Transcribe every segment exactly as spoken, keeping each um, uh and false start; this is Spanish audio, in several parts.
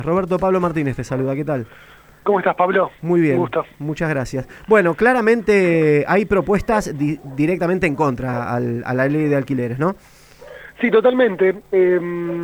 Roberto Pablo Martínez te saluda, ¿qué tal? ¿Cómo estás, Pablo? Muy bien, Un gusto. muchas gracias. Bueno, claramente hay propuestas di directamente en contra al, a la ley de alquileres, ¿no? Sí, totalmente. Eh,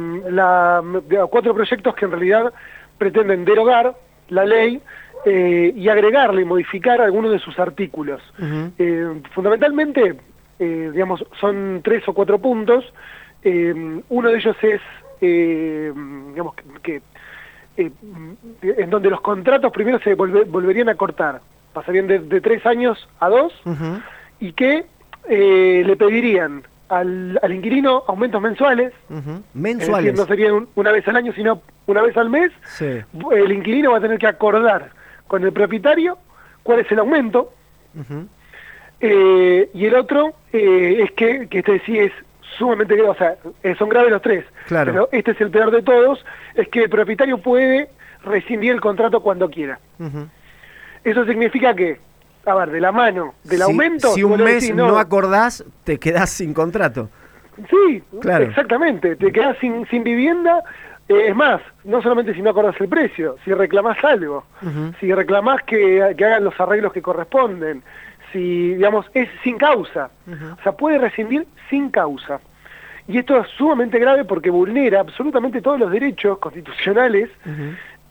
la, cuatro proyectos que en realidad pretenden derogar la ley eh, y agregarle y modificar algunos de sus artículos. Uh-huh. eh, fundamentalmente, eh, digamos, son tres o cuatro puntos. Eh, uno de ellos es, eh, digamos, que... que Eh, en donde los contratos primero se volver, volverían a cortar, pasarían de, de tres años a dos, uh-huh. y que eh, le pedirían al, al inquilino aumentos mensuales, uh-huh. mensuales, es decir, no serían un, una vez al año, sino una vez al mes. Sí. El inquilino va a tener que acordar con el propietario cuál es el aumento, uh-huh. eh, y el otro eh, es que, que este sí es sumamente grave, o sea, son graves los tres, claro. Pero este es el peor de todos, es que el propietario puede rescindir el contrato cuando quiera. Uh-huh. Eso significa que, a ver, de la mano del si, aumento... Si un mes decís, no, no acordás, te quedás sin contrato. Sí, claro. Exactamente, te quedás sin, sin vivienda, eh, es más, no solamente si no acordás el precio, si reclamás algo, uh-huh. si reclamás que, que hagan los arreglos que corresponden, si, digamos, es sin causa, uh-huh. o sea, puede rescindir sin causa. Y esto es sumamente grave porque vulnera absolutamente todos los derechos constitucionales, uh-huh.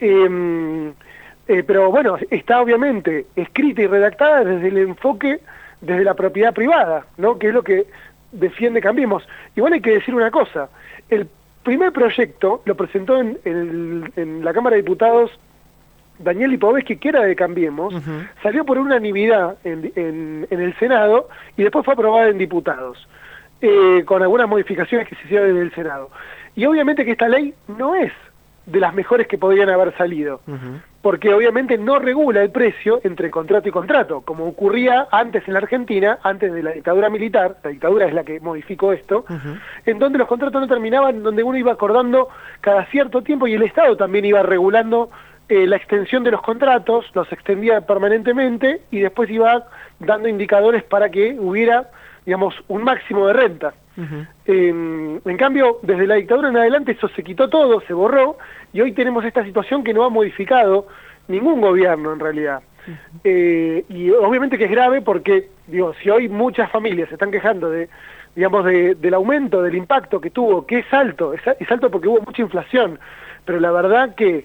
eh, eh, pero bueno, está obviamente escrita y redactada desde el enfoque, desde la propiedad privada, ¿no? Que es lo que defiende Cambiemos. Igual hay que decir una cosa, el primer proyecto lo presentó en, en, en la Cámara de Diputados Daniel Lipovetsky, que era de Cambiemos, uh-huh. salió por unanimidad en, en, en el Senado y después fue aprobada en diputados, eh, con algunas modificaciones que se hicieron en el Senado. Y obviamente que esta ley no es de las mejores que podrían haber salido, uh-huh. porque obviamente no regula el precio entre contrato y contrato, como ocurría antes en la Argentina, antes de la dictadura militar, la dictadura es la que modificó esto, uh-huh. en donde los contratos no terminaban, donde uno iba acordando cada cierto tiempo y el Estado también iba regulando Eh, la extensión de los contratos, los extendía permanentemente y después iba dando indicadores para que hubiera, digamos, un máximo de renta. Uh-huh. Eh, en cambio, desde la dictadura en adelante eso se quitó todo, se borró, y hoy tenemos esta situación que no ha modificado ningún gobierno en realidad. Uh-huh. Eh, y obviamente que es grave porque, digo, si hoy muchas familias se están quejando de, digamos, de, del aumento, del impacto que tuvo, que es alto, es, es alto porque hubo mucha inflación, pero la verdad que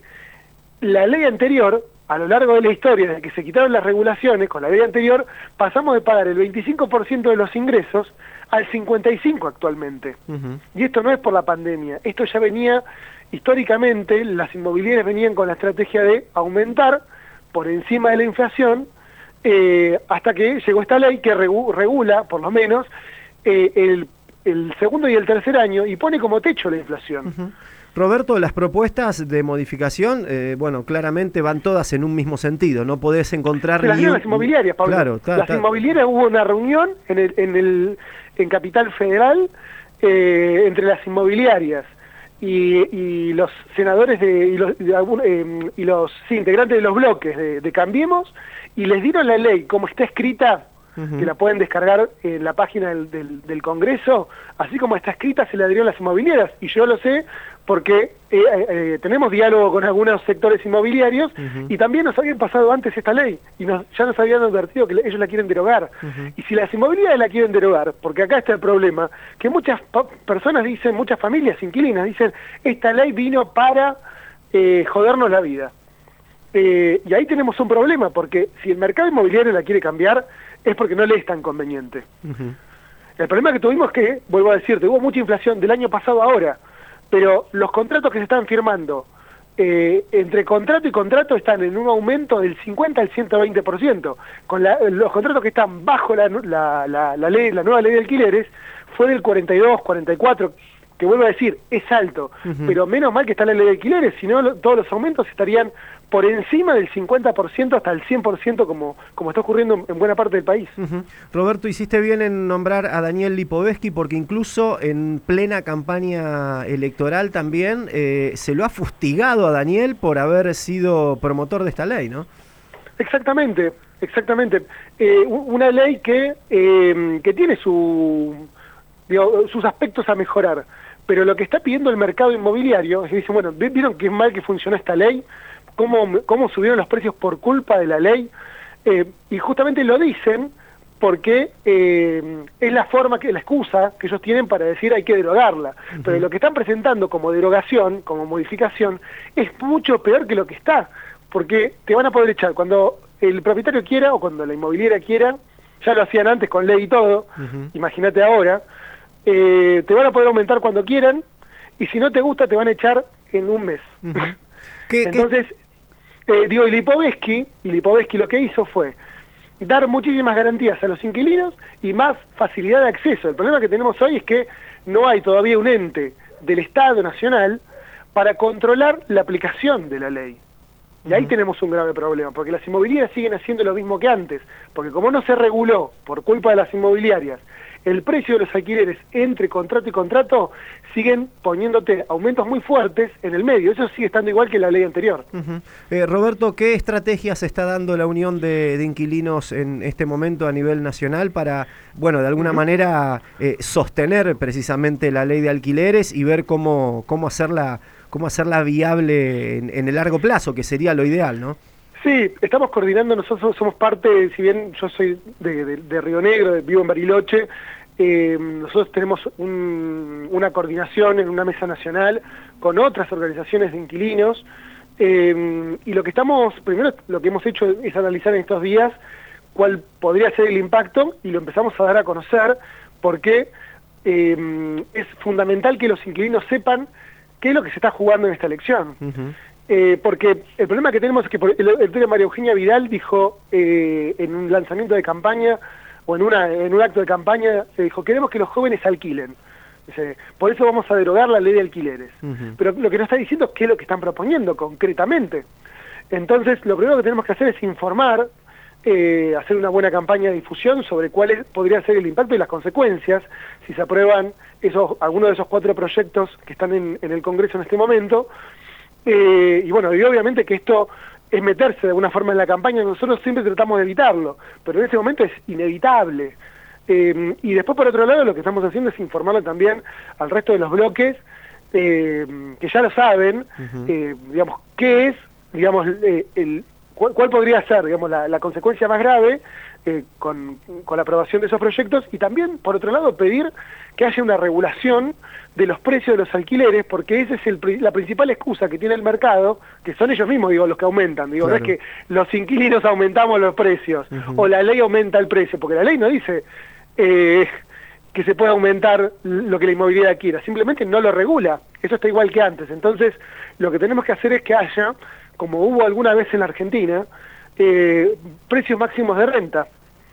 la ley anterior, a lo largo de la historia, desde que se quitaron las regulaciones, con la ley anterior, pasamos de pagar el veinticinco por ciento de los ingresos al cincuenta y cinco por ciento actualmente. Uh-huh. Y esto no es por la pandemia, esto ya venía, históricamente, las inmobiliarias venían con la estrategia de aumentar por encima de la inflación, eh, hasta que llegó esta ley que regu- regula, por lo menos, eh, el, el segundo y el tercer año, y pone como techo la inflación. Uh-huh. Roberto, las propuestas de modificación, eh, bueno, claramente van todas en un mismo sentido, no podés encontrar... Las ni un... las inmobiliarias, Pablo. Claro, ta, las ta... inmobiliarias, hubo una reunión en el en el en Capital Federal eh, entre las inmobiliarias y, y los senadores de y los, de, eh, y los sí, integrantes de los bloques de, de Cambiemos, y les dieron la ley como está escrita, uh-huh. que la pueden descargar en la página del, del, del Congreso, así como está escrita se la dieron las inmobiliarias, y yo lo sé porque eh, eh, tenemos diálogo con algunos sectores inmobiliarios, uh-huh. y también nos habían pasado antes esta ley, y nos, ya nos habían advertido que ellos la quieren derogar. Uh-huh. Y si las inmobiliarias la quieren derogar, porque acá está el problema, que muchas personas dicen, muchas familias inquilinas dicen, esta ley vino para eh, jodernos la vida. Eh, y ahí tenemos un problema, porque si el mercado inmobiliario la quiere cambiar, es porque no le es tan conveniente. Uh-huh. El problema que tuvimos es que, vuelvo a decirte, hubo mucha inflación del año pasado a ahora, pero los contratos que se están firmando, eh, entre contrato y contrato están en un aumento del cincuenta al ciento veinte por ciento. Con la, los contratos que están bajo la, la, la, la, ley, la nueva ley de alquileres fue del cuarenta y dos, cuarenta y cuatro, que vuelvo a decir, es alto, uh-huh. pero menos mal que está la ley de alquileres, si no todos los aumentos estarían por encima del cincuenta por ciento hasta el cien por ciento como, como está ocurriendo en buena parte del país. Uh-huh. Roberto, hiciste bien en nombrar a Daniel Lipovetsky porque incluso en plena campaña electoral también eh, se lo ha fustigado a Daniel por haber sido promotor de esta ley, ¿no? Exactamente, exactamente. Eh, una ley que, eh, que tiene su, digo, sus aspectos a mejorar, pero lo que está pidiendo el mercado inmobiliario es que dicen, bueno, ¿vieron qué mal que funcionó esta ley? ¿Cómo, cómo subieron los precios por culpa de la ley? Eh, y justamente lo dicen porque eh, es la forma, que la excusa que ellos tienen para decir hay que derogarla. Uh-huh. Pero lo que están presentando como derogación, como modificación, es mucho peor que lo que está, porque te van a poder echar cuando el propietario quiera o cuando la inmobiliaria quiera, ya lo hacían antes con ley y todo, uh-huh. Imagínate ahora, eh, te van a poder aumentar cuando quieran, y si no te gusta te van a echar en un mes. Uh-huh. ¿Qué, Entonces, qué? Eh, digo, y Lipovetsky, y Lipovetsky lo que hizo fue dar muchísimas garantías a los inquilinos y más facilidad de acceso. El problema que tenemos hoy es que no hay todavía un ente del Estado Nacional para controlar la aplicación de la ley. Y ahí uh-huh. tenemos un grave problema, porque las inmobiliarias siguen haciendo lo mismo que antes, porque como no se reguló por culpa de las inmobiliarias el precio de los alquileres entre contrato y contrato, siguen poniéndote aumentos muy fuertes en el medio. Eso sigue estando igual que la ley anterior. Uh-huh. eh, Roberto, ¿qué estrategias está dando la Unión de, de Inquilinos en este momento a nivel nacional para, bueno, de alguna uh-huh. manera eh, sostener precisamente la ley de alquileres y ver cómo, cómo hacerla, cómo hacerla viable en, en el largo plazo, que sería lo ideal, ¿no? Sí, estamos coordinando, nosotros somos parte, si bien yo soy de, de, de Río Negro, vivo en Bariloche, eh, nosotros tenemos un, una coordinación en una mesa nacional con otras organizaciones de inquilinos, eh, y lo que estamos, primero lo que hemos hecho es analizar en estos días cuál podría ser el impacto, y lo empezamos a dar a conocer, porque eh, es fundamental que los inquilinos sepan qué es lo que se está jugando en esta elección. Uh-huh. Eh, porque el problema que tenemos es que por el, el de María Eugenia Vidal dijo eh, en un lanzamiento de campaña o en una en un acto de campaña, se dijo, queremos que los jóvenes alquilen. Dice, por eso vamos a derogar la ley de alquileres. Uh-huh. Pero lo que nos está diciendo es qué es lo que están proponiendo concretamente. Entonces, lo primero que tenemos que hacer es informar, eh, hacer una buena campaña de difusión sobre cuál es, podría ser el impacto y las consecuencias si se aprueban esos algunos de esos cuatro proyectos que están en, en el Congreso en este momento. Eh, y bueno, y obviamente que esto es meterse de alguna forma en la campaña, nosotros siempre tratamos de evitarlo, pero en este momento es inevitable. Eh, y después, por otro lado, lo que estamos haciendo es informarlo también al resto de los bloques, eh, que ya lo saben, uh-huh. eh, digamos, qué es, digamos, eh, el, cuál, cuál podría ser, digamos, la, la consecuencia más grave eh, con, con la aprobación de esos proyectos, y también, por otro lado, pedir que haya una regulación de los precios de los alquileres, porque esa es el, la principal excusa que tiene el mercado, que son ellos mismos, digo, los que aumentan. Digo, claro. No es que los inquilinos aumentamos los precios, uh-huh. o la ley aumenta el precio, porque la ley no dice eh, que se pueda aumentar lo que la inmobiliaria quiera, simplemente no lo regula. Eso está igual que antes. Entonces, lo que tenemos que hacer es que haya, como hubo alguna vez en la Argentina, eh, precios máximos de renta,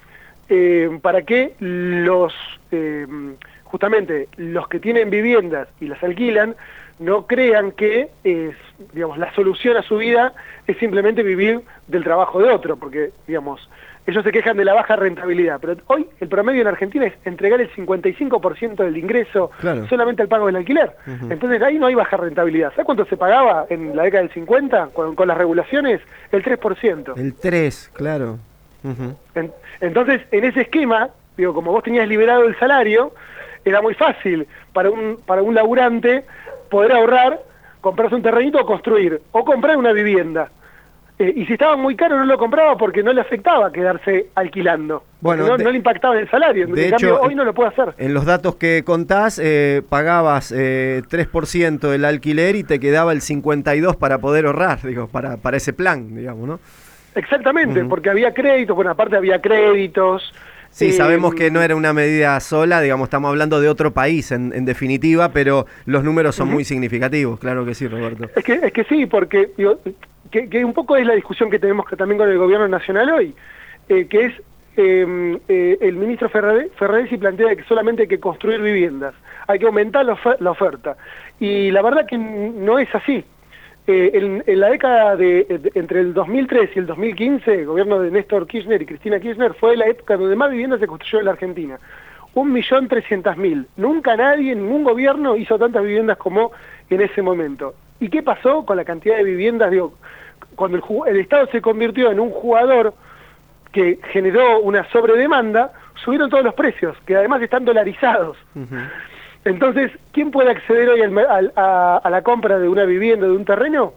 eh, para que los... Eh, justamente los que tienen viviendas y las alquilan no crean que es, digamos, la solución a su vida es simplemente vivir del trabajo de otro, porque, digamos, ellos se quejan de la baja rentabilidad, pero hoy el promedio en Argentina es entregar el cincuenta y cinco por ciento del ingreso claro. solamente al pago del alquiler. Uh-huh. Entonces ahí no hay baja rentabilidad. ¿Sabes cuánto se pagaba en la década del cincuenta con, con las regulaciones? El tres por ciento. El tres, claro. Uh-huh. En, entonces, en ese esquema, digo, como vos tenías liberado el salario, era muy fácil para un para un laburante poder ahorrar, comprarse un terrenito o construir, o comprar una vivienda. Eh, y si estaba muy caro no lo compraba porque no le afectaba quedarse alquilando. Bueno, no, de, no le impactaba en el salario. En de cambio, hecho, hoy no lo puede hacer. En los datos que contás, eh, pagabas eh, tres por ciento del alquiler y te quedaba el cincuenta y dos por ciento para poder ahorrar, digo, para, para ese plan, digamos, ¿no? Exactamente, uh-huh. porque había créditos, bueno, aparte había créditos. Sí, sabemos que no era una medida sola, digamos, estamos hablando de otro país en, en definitiva, pero los números son uh-huh. muy significativos, claro que sí, Roberto. Es que, es que sí, porque digo, que, que un poco es la discusión que tenemos que también con el gobierno nacional hoy, eh, que es eh, eh, el ministro Ferraresi plantea que solamente hay que construir viviendas, hay que aumentar la, ofer la oferta, y la verdad que no es así. Eh, en, en la década de, de entre el dos mil tres y el dos mil quince, el gobierno de Néstor Kirchner y Cristina Kirchner fue la época donde más viviendas se construyó en la Argentina. Un millón trescientas mil. Nunca nadie, ningún gobierno hizo tantas viviendas como en ese momento. ¿Y qué pasó con la cantidad de viviendas? Digo, cuando el, el Estado se convirtió en un jugador que generó una sobredemanda, subieron todos los precios, que además están dolarizados. Uh-huh. Entonces, ¿quién puede acceder hoy al, al, a, a la compra de una vivienda, de un terreno?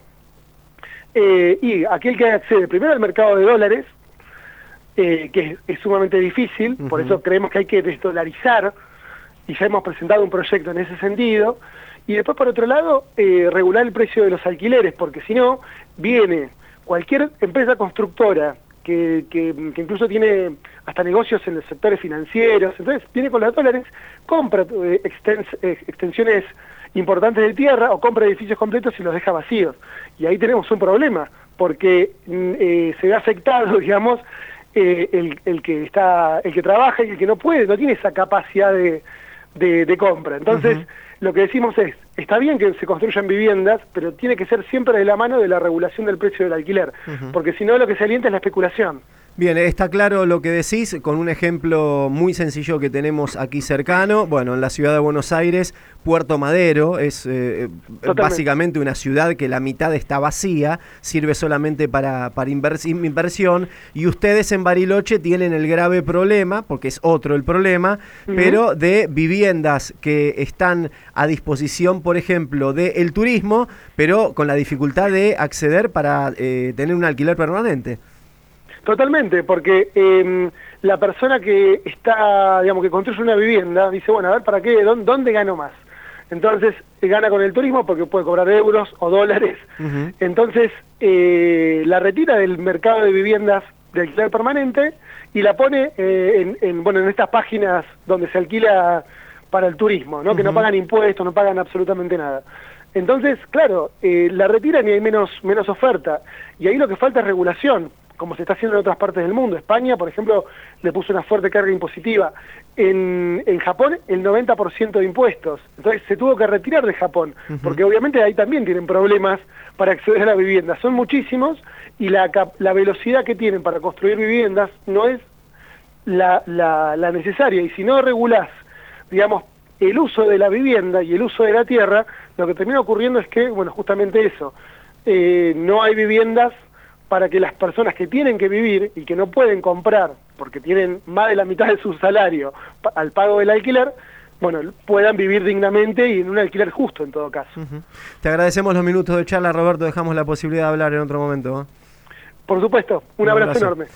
Eh, y aquel que accede primero al mercado de dólares, eh, que es, es sumamente difícil, uh-huh. Por eso creemos que hay que desdolarizar, y ya hemos presentado un proyecto en ese sentido, y después por otro lado, eh, regular el precio de los alquileres, porque si no, viene cualquier empresa constructora, que, que, que incluso tiene hasta negocios en los sectores financieros, entonces viene con los dólares, compra eh, extens, eh, extensiones importantes de tierra o compra edificios completos y los deja vacíos. Y ahí tenemos un problema, porque eh, se ve afectado, digamos, eh, el, el que está, el que trabaja y el que no puede, no tiene esa capacidad de, de, de compra. Entonces, uh-huh. Lo que decimos es, está bien que se construyan viviendas, pero tiene que ser siempre de la mano de la regulación del precio del alquiler, uh-huh. Porque si no lo que se alienta es la especulación. Bien, está claro lo que decís, con un ejemplo muy sencillo que tenemos aquí cercano, bueno, en la ciudad de Buenos Aires, Puerto Madero, es eh, básicamente una ciudad que la mitad está vacía, sirve solamente para, para invers- inversión, y ustedes en Bariloche tienen el grave problema, porque es otro el problema, uh-huh. Pero de viviendas que están a disposición, por ejemplo, del turismo, pero con la dificultad de acceder para eh, tener un alquiler permanente. Totalmente, porque eh, la persona que está, digamos, que construye una vivienda, dice, bueno, a ver, ¿para qué? ¿Dónde, dónde gano más? Entonces, gana con el turismo porque puede cobrar euros o dólares. Uh-huh. Entonces, eh, la retira del mercado de viviendas de alquiler permanente y la pone eh, en, en, bueno, en estas páginas donde se alquila para el turismo, ¿no? Uh-huh. Que no pagan impuestos, no pagan absolutamente nada. Entonces, claro, eh, la retiran y hay menos, menos oferta. Y ahí lo que falta es regulación, como se está haciendo en otras partes del mundo. España, por ejemplo, le puso una fuerte carga impositiva. En, en Japón, el noventa por ciento de impuestos. Entonces se tuvo que retirar de Japón, uh-huh. Porque obviamente ahí también tienen problemas para acceder a la vivienda. Son muchísimos y la, la velocidad que tienen para construir viviendas no es la, la, la necesaria. Y si no regulás, digamos, el uso de la vivienda y el uso de la tierra, lo que termina ocurriendo es que, bueno, justamente eso, eh, no hay viviendas para que las personas que tienen que vivir y que no pueden comprar, porque tienen más de la mitad de su salario pa- al pago del alquiler, bueno, puedan vivir dignamente y en un alquiler justo en todo caso. Uh-huh. Te agradecemos los minutos de charla, Roberto, dejamos la posibilidad de hablar en otro momento, ¿eh? Por supuesto, un, un abrazo, abrazo enorme.